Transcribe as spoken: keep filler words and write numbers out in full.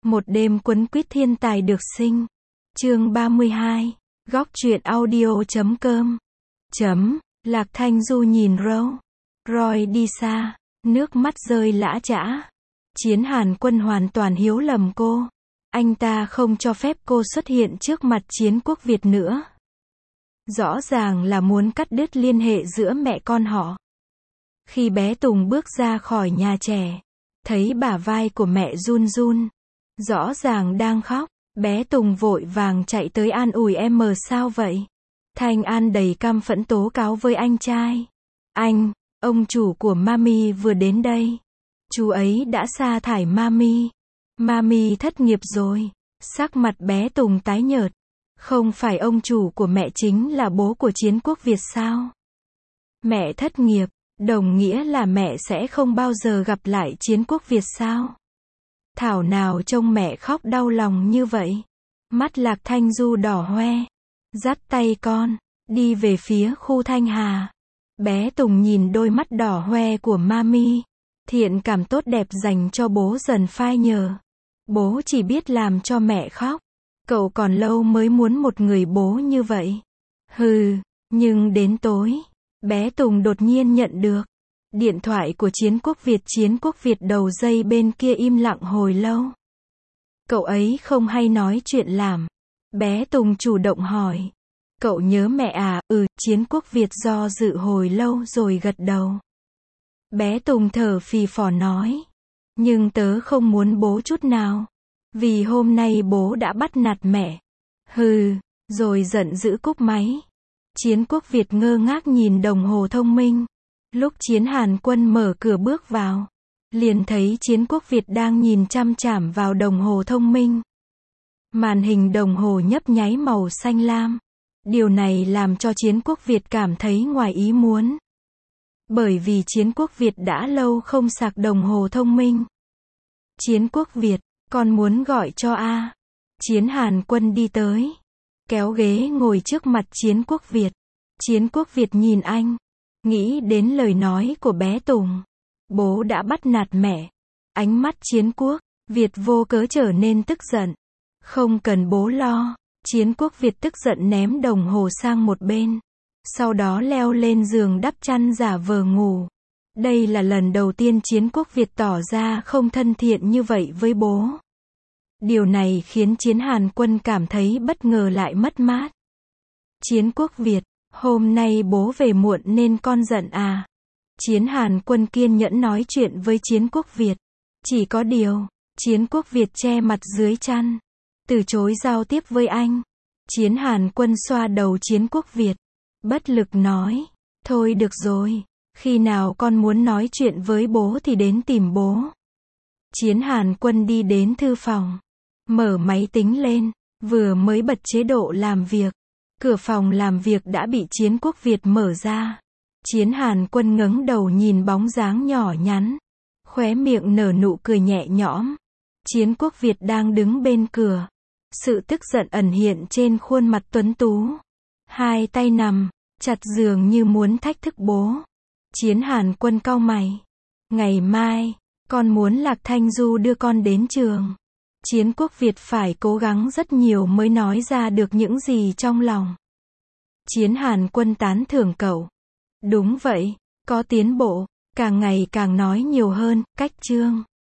Một đêm quấn quýt thiên tài được sinh. Chương ba mươi hai. Góc truyện audio chấm com. Chấm. Lạc Thanh Du nhìn Râu Roy đi xa, nước mắt rơi lã chã. Chiến Hàn Quân hoàn toàn hiếu lầm cô. Anh ta không cho phép cô xuất hiện trước mặt Chiến Quốc Việt nữa. Rõ ràng là muốn cắt đứt liên hệ giữa mẹ con họ. Khi bé Tùng bước ra khỏi nhà trẻ, thấy bả vai của mẹ run run, rõ ràng đang khóc, bé Tùng vội vàng chạy tới an ủi em. Sao vậy? Thanh An đầy căm phẫn tố cáo với anh trai. Anh, ông chủ của Mami vừa đến đây. Chú ấy đã sa thải Mami. Mami thất nghiệp rồi. Sắc mặt bé Tùng tái nhợt. Không phải ông chủ của mẹ chính là bố của Chiến Quốc Việt sao? Mẹ thất nghiệp, đồng nghĩa là mẹ sẽ không bao giờ gặp lại Chiến Quốc Việt sao? Thảo nào trông mẹ khóc đau lòng như vậy. Mắt Lạc Thanh Du đỏ hoe, dắt tay con, đi về phía khu Thanh Hà. Bé Tùng nhìn đôi mắt đỏ hoe của Mami, thiện cảm tốt đẹp dành cho bố dần phai nhờ. Bố chỉ biết làm cho mẹ khóc. Cậu còn lâu mới muốn một người bố như vậy. Hừ, nhưng đến tối, bé Tùng đột nhiên nhận được điện thoại của Chiến Quốc Việt. Chiến Quốc Việt đầu dây bên kia im lặng hồi lâu. Cậu ấy không hay nói chuyện làm. Bé Tùng chủ động hỏi. Cậu nhớ mẹ à? Ừ, Chiến Quốc Việt do dự hồi lâu rồi gật đầu. Bé Tùng thở phì phò nói. Nhưng tớ không muốn bố chút nào. Vì hôm nay bố đã bắt nạt mẹ. Hừ, rồi giận dữ cúp máy. Chiến Quốc Việt ngơ ngác nhìn đồng hồ thông minh. Lúc Chiến Hàn Quân mở cửa bước vào, liền thấy Chiến Quốc Việt đang nhìn chăm chằm vào đồng hồ thông minh. Màn hình đồng hồ nhấp nháy màu xanh lam. Điều này làm cho Chiến Quốc Việt cảm thấy ngoài ý muốn. Bởi vì Chiến Quốc Việt đã lâu không sạc đồng hồ thông minh. Chiến Quốc Việt, con muốn gọi cho A. Chiến Hàn Quân đi tới, kéo ghế ngồi trước mặt Chiến Quốc Việt. Chiến Quốc Việt nhìn anh, nghĩ đến lời nói của bé Tùng. Bố đã bắt nạt mẹ. Ánh mắt Chiến Quốc Việt vô cớ trở nên tức giận. Không cần bố lo. Chiến Quốc Việt tức giận ném đồng hồ sang một bên. Sau đó leo lên giường đắp chăn giả vờ ngủ. Đây là lần đầu tiên Chiến Quốc Việt tỏ ra không thân thiện như vậy với bố. Điều này khiến Chiến Hàn Quân cảm thấy bất ngờ lại mất mát. Chiến Quốc Việt, hôm nay bố về muộn nên con giận à? Chiến Hàn Quân kiên nhẫn nói chuyện với Chiến Quốc Việt. Chỉ có điều, Chiến Quốc Việt che mặt dưới chăn, từ chối giao tiếp với anh. Chiến Hàn Quân xoa đầu Chiến Quốc Việt, bất lực nói. Thôi được rồi, khi nào con muốn nói chuyện với bố thì đến tìm bố. Chiến Hàn Quân đi đến thư phòng, mở máy tính lên, vừa mới bật chế độ làm việc. Cửa phòng làm việc đã bị Chiến Quốc Việt mở ra. Chiến Hàn Quân ngẩng đầu nhìn bóng dáng nhỏ nhắn, khóe miệng nở nụ cười nhẹ nhõm. Chiến Quốc Việt đang đứng bên cửa. Sự tức giận ẩn hiện trên khuôn mặt tuấn tú. Hai tay nằm chặt dường như muốn thách thức bố. Chiến Hàn Quân cau mày. Ngày mai, con muốn Lạc Thanh Du đưa con đến trường. Chiến Quốc Việt phải cố gắng rất nhiều mới nói ra được những gì trong lòng. Chiến Hàn Quân tán thưởng cậu. Đúng vậy, có tiến bộ, càng ngày càng nói nhiều hơn. Cách chương